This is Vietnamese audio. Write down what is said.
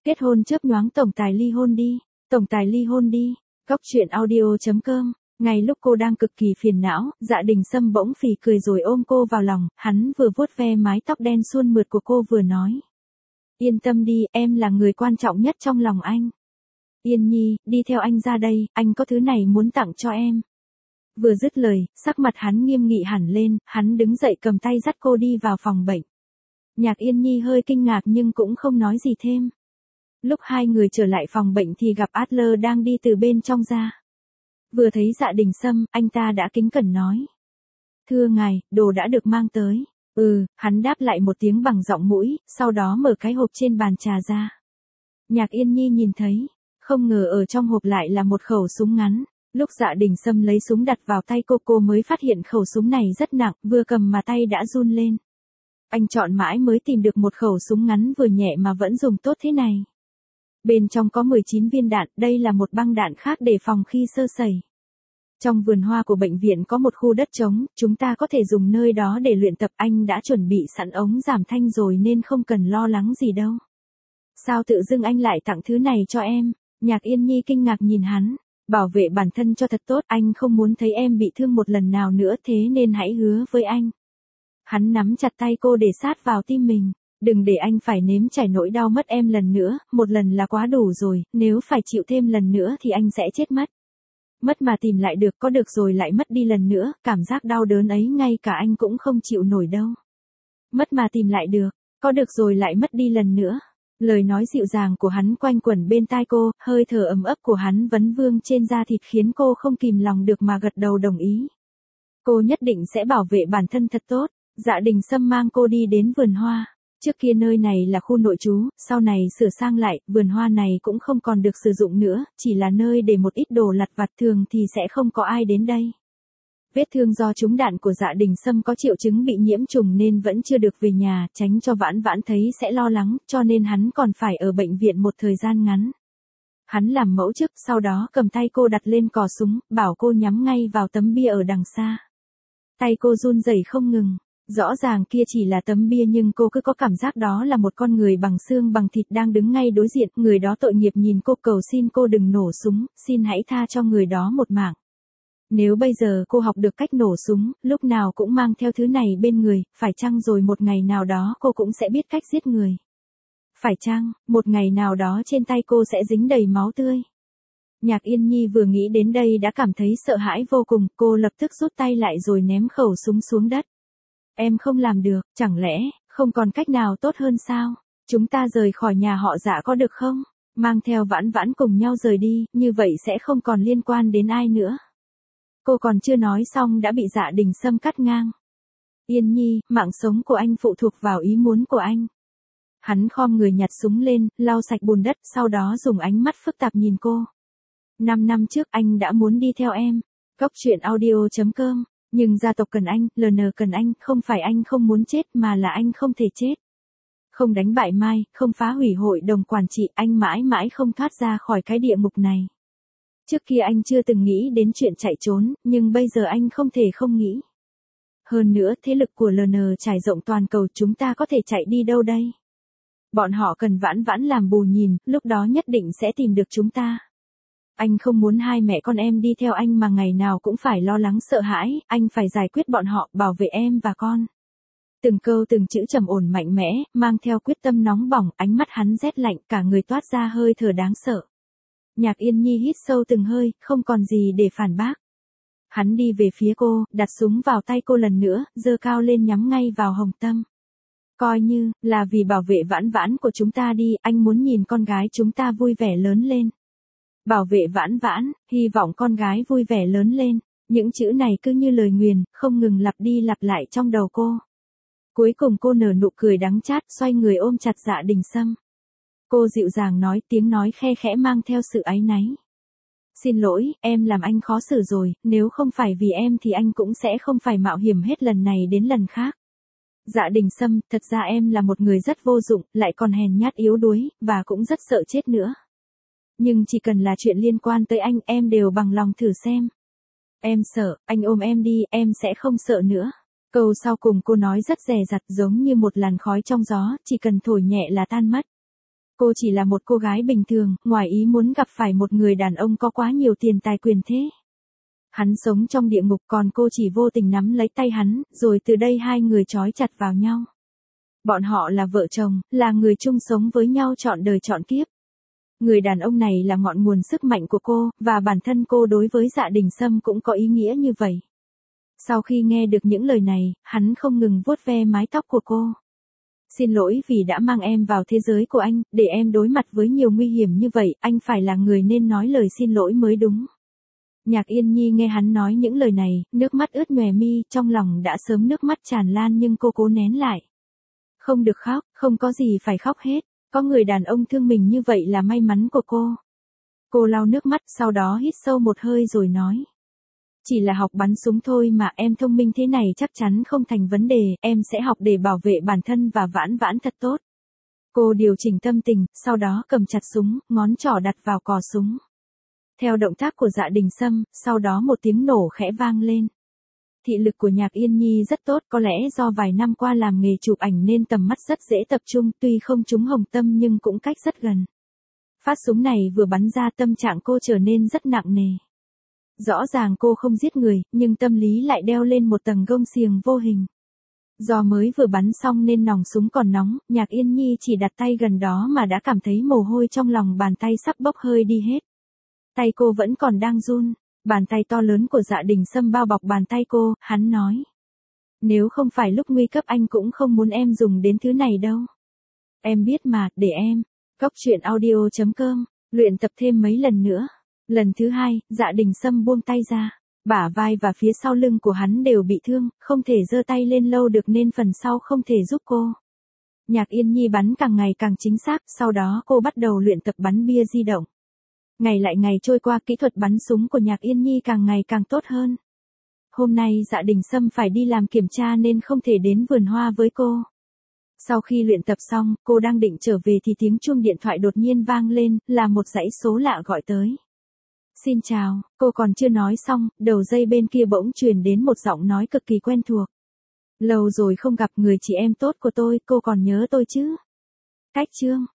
Kết hôn chớp nhoáng tổng tài ly hôn đi. Tổng tài ly hôn đi. Góc truyện audio.com. Ngay lúc cô đang cực kỳ phiền não, Dạ Đình Sâm bỗng phì cười rồi ôm cô vào lòng, hắn vừa vuốt ve mái tóc đen suôn mượt của cô vừa nói. Yên tâm đi, em là người quan trọng nhất trong lòng anh. Yên Nhi, đi theo anh ra đây, anh có thứ này muốn tặng cho em. Vừa dứt lời, sắc mặt hắn nghiêm nghị hẳn lên, hắn đứng dậy cầm tay dắt cô đi vào phòng bệnh. Nhạc Yên Nhi hơi kinh ngạc nhưng cũng không nói gì thêm. Lúc hai người trở lại phòng bệnh thì gặp Adler đang đi từ bên trong ra. Vừa thấy Dạ Đình Sâm, anh ta đã kính cẩn nói. Thưa ngài, đồ đã được mang tới. Hắn đáp lại một tiếng bằng giọng mũi, sau đó mở cái hộp trên bàn trà ra. Nhạc Yên Nhi nhìn thấy, không ngờ ở trong hộp lại là một khẩu súng ngắn. Lúc Dạ Đình Sâm lấy súng đặt vào tay cô mới phát hiện khẩu súng này rất nặng, vừa cầm mà tay đã run lên. Anh chọn mãi mới tìm được một khẩu súng ngắn vừa nhẹ mà vẫn dùng tốt thế này. Bên trong có 19 viên đạn, đây là một băng đạn khác để phòng khi sơ sẩy. Trong vườn hoa của bệnh viện có một khu đất trống, chúng ta có thể dùng nơi đó để luyện tập. Anh đã chuẩn bị sẵn ống giảm thanh rồi nên không cần lo lắng gì đâu. Sao tự dưng anh lại tặng thứ này cho em? Nhạc Yên Nhi kinh ngạc nhìn hắn. Bảo vệ bản thân cho thật tốt, anh không muốn thấy em bị thương một lần nào nữa, thế nên hãy hứa với anh. Hắn nắm chặt tay cô để sát vào tim mình. Đừng để anh phải nếm trải nỗi đau mất em lần nữa, một lần là quá đủ rồi, nếu phải chịu thêm lần nữa thì anh sẽ chết mất. Mất mà tìm lại được, có được rồi lại mất đi lần nữa, cảm giác đau đớn ấy ngay cả anh cũng không chịu nổi đâu. Mất mà tìm lại được, có được rồi lại mất đi lần nữa. Lời nói dịu dàng của hắn quanh quẩn bên tai cô, hơi thở ấm ấp của hắn vấn vương trên da thịt khiến cô không kìm lòng được mà gật đầu đồng ý. Cô nhất định sẽ bảo vệ bản thân thật tốt. Dạ Đình Sâm mang cô đi đến vườn hoa. Trước kia nơi này là khu nội trú, sau này sửa sang lại, vườn hoa này cũng không còn được sử dụng nữa, chỉ là nơi để một ít đồ lặt vặt, thường thì sẽ không có ai đến đây. Vết thương do trúng đạn của Dạ Đình Sâm có triệu chứng bị nhiễm trùng nên vẫn chưa được về nhà, tránh cho Vãn Vãn thấy sẽ lo lắng, cho nên hắn còn phải ở bệnh viện một thời gian ngắn. Hắn làm mẫu trước, sau đó cầm tay cô đặt lên cò súng, bảo cô nhắm ngay vào tấm bia ở đằng xa. Tay cô run rẩy không ngừng. Rõ ràng kia chỉ là tấm bia nhưng cô cứ có cảm giác đó là một con người bằng xương bằng thịt đang đứng ngay đối diện. Người đó tội nghiệp nhìn cô cầu xin cô đừng nổ súng, xin hãy tha cho người đó một mạng. Nếu bây giờ cô học được cách nổ súng, lúc nào cũng mang theo thứ này bên người, phải chăng rồi một ngày nào đó cô cũng sẽ biết cách giết người. Phải chăng, một ngày nào đó trên tay cô sẽ dính đầy máu tươi. Nhạc Yên Nhi vừa nghĩ đến đây đã cảm thấy sợ hãi vô cùng, cô lập tức rút tay lại rồi ném khẩu súng xuống đất. Em không làm được, chẳng lẽ, không còn cách nào tốt hơn sao? Chúng ta rời khỏi nhà họ Dạ có được không? Mang theo Vãn Vãn cùng nhau rời đi, như vậy sẽ không còn liên quan đến ai nữa. Cô còn chưa nói xong đã bị Dạ Đình Sâm cắt ngang. Yên Nhi, mạng sống của anh phụ thuộc vào ý muốn của anh. Hắn khom người nhặt súng lên, lau sạch bùn đất, sau đó dùng ánh mắt phức tạp nhìn cô. 5 năm trước anh đã muốn đi theo em. Góc truyện audio.com. Nhưng gia tộc cần anh, LN cần anh, không phải anh không muốn chết mà là anh không thể chết. Không đánh bại Mai, không phá hủy hội đồng quản trị, anh mãi mãi không thoát ra khỏi cái địa ngục này. Trước kia anh chưa từng nghĩ đến chuyện chạy trốn, nhưng bây giờ anh không thể không nghĩ. Hơn nữa, thế lực của LN trải rộng toàn cầu, chúng ta có thể chạy đi đâu đây? Bọn họ cần Vãn Vãn làm bù nhìn, lúc đó nhất định sẽ tìm được chúng ta. Anh không muốn hai mẹ con em đi theo anh mà ngày nào cũng phải lo lắng sợ hãi, anh phải giải quyết bọn họ, bảo vệ em và con. Từng câu từng chữ trầm ổn mạnh mẽ, mang theo quyết tâm nóng bỏng, ánh mắt hắn rét lạnh, cả người toát ra hơi thở đáng sợ. Nhạc Yên Nhi hít sâu từng hơi, không còn gì để phản bác. Hắn đi về phía cô, đặt súng vào tay cô lần nữa, giơ cao lên nhắm ngay vào hồng tâm. Coi như là vì bảo vệ Vãn Vãn của chúng ta đi, anh muốn nhìn con gái chúng ta vui vẻ lớn lên. Bảo vệ Vãn Vãn, hy vọng con gái vui vẻ lớn lên. Những chữ này cứ như lời nguyền, không ngừng lặp đi lặp lại trong đầu cô. Cuối cùng cô nở nụ cười đắng chát, xoay người ôm chặt Dạ Đình Sâm. Cô dịu dàng nói, tiếng nói khe khẽ mang theo sự áy náy. Xin lỗi, em làm anh khó xử rồi, nếu không phải vì em thì anh cũng sẽ không phải mạo hiểm hết lần này đến lần khác. Dạ Đình Sâm, thật ra em là một người rất vô dụng, lại còn hèn nhát yếu đuối, và cũng rất sợ chết nữa. Nhưng chỉ cần là chuyện liên quan tới anh, em đều bằng lòng thử xem. Em sợ, anh ôm em đi, em sẽ không sợ nữa. Câu sau cùng cô nói rất dè dặt giống như một làn khói trong gió, chỉ cần thổi nhẹ là tan mất. Cô chỉ là một cô gái bình thường, ngoài ý muốn gặp phải một người đàn ông có quá nhiều tiền tài quyền thế. Hắn sống trong địa ngục còn cô chỉ vô tình nắm lấy tay hắn, rồi từ đây hai người trói chặt vào nhau. Bọn họ là vợ chồng, là người chung sống với nhau trọn đời trọn kiếp. Người đàn ông này là ngọn nguồn sức mạnh của cô, và bản thân cô đối với Dạ Đình Sâm cũng có ý nghĩa như vậy. Sau khi nghe được những lời này, hắn không ngừng vuốt ve mái tóc của cô. Xin lỗi vì đã mang em vào thế giới của anh, để em đối mặt với nhiều nguy hiểm như vậy, anh phải là người nên nói lời xin lỗi mới đúng. Nhạc Yên Nhi nghe hắn nói những lời này, nước mắt ướt nhòe mi, trong lòng đã sớm nước mắt tràn lan nhưng cô cố nén lại. Không được khóc, không có gì phải khóc hết, có người đàn ông thương mình như vậy là may mắn của cô. Cô lau nước mắt, sau đó hít sâu một hơi rồi nói. Chỉ là học bắn súng thôi mà, em thông minh thế này chắc chắn không thành vấn đề, em sẽ học để bảo vệ bản thân và vãn vãn thật tốt. Cô điều chỉnh tâm tình, sau đó cầm chặt súng, ngón trỏ đặt vào cò súng. Theo động tác của Dạ Đình Sâm, sau đó một tiếng nổ khẽ vang lên. Thị lực của Nhạc Yên Nhi rất tốt, có lẽ do vài năm qua làm nghề chụp ảnh nên tầm mắt rất dễ tập trung, tuy không trúng hồng tâm nhưng cũng cách rất gần. Phát súng này vừa bắn ra tâm trạng cô trở nên rất nặng nề. Rõ ràng cô không giết người, nhưng tâm lý lại đeo lên một tầng gông xiềng vô hình. Do mới vừa bắn xong nên nòng súng còn nóng, Nhạc Yên Nhi chỉ đặt tay gần đó mà đã cảm thấy mồ hôi trong lòng bàn tay sắp bốc hơi đi hết. Tay cô vẫn còn đang run, bàn tay to lớn của Dạ Đình Sâm bao bọc bàn tay cô, hắn nói. Nếu không phải lúc nguy cấp anh cũng không muốn em dùng đến thứ này đâu. Em biết mà, để em. Góc audio.com, luyện tập thêm mấy lần nữa. Lần thứ hai, Dạ Đình Sâm buông tay ra. Bả vai và phía sau lưng của hắn đều bị thương, không thể giơ tay lên lâu được nên phần sau không thể giúp cô. Nhạc Yên Nhi bắn càng ngày càng chính xác, sau đó cô bắt đầu luyện tập bắn bia di động. Ngày lại ngày trôi qua, kỹ thuật bắn súng của Nhạc Yên Nhi càng ngày càng tốt hơn. Hôm nay Dạ Đình Sâm phải đi làm kiểm tra nên không thể đến vườn hoa với cô. Sau khi luyện tập xong, cô đang định trở về thì tiếng chuông điện thoại đột nhiên vang lên, là một dãy số lạ gọi tới. Xin chào, cô còn chưa nói xong, đầu dây bên kia bỗng truyền đến một giọng nói cực kỳ quen thuộc. Lâu rồi không gặp, người chị em tốt của tôi, cô còn nhớ tôi chứ? Cách chương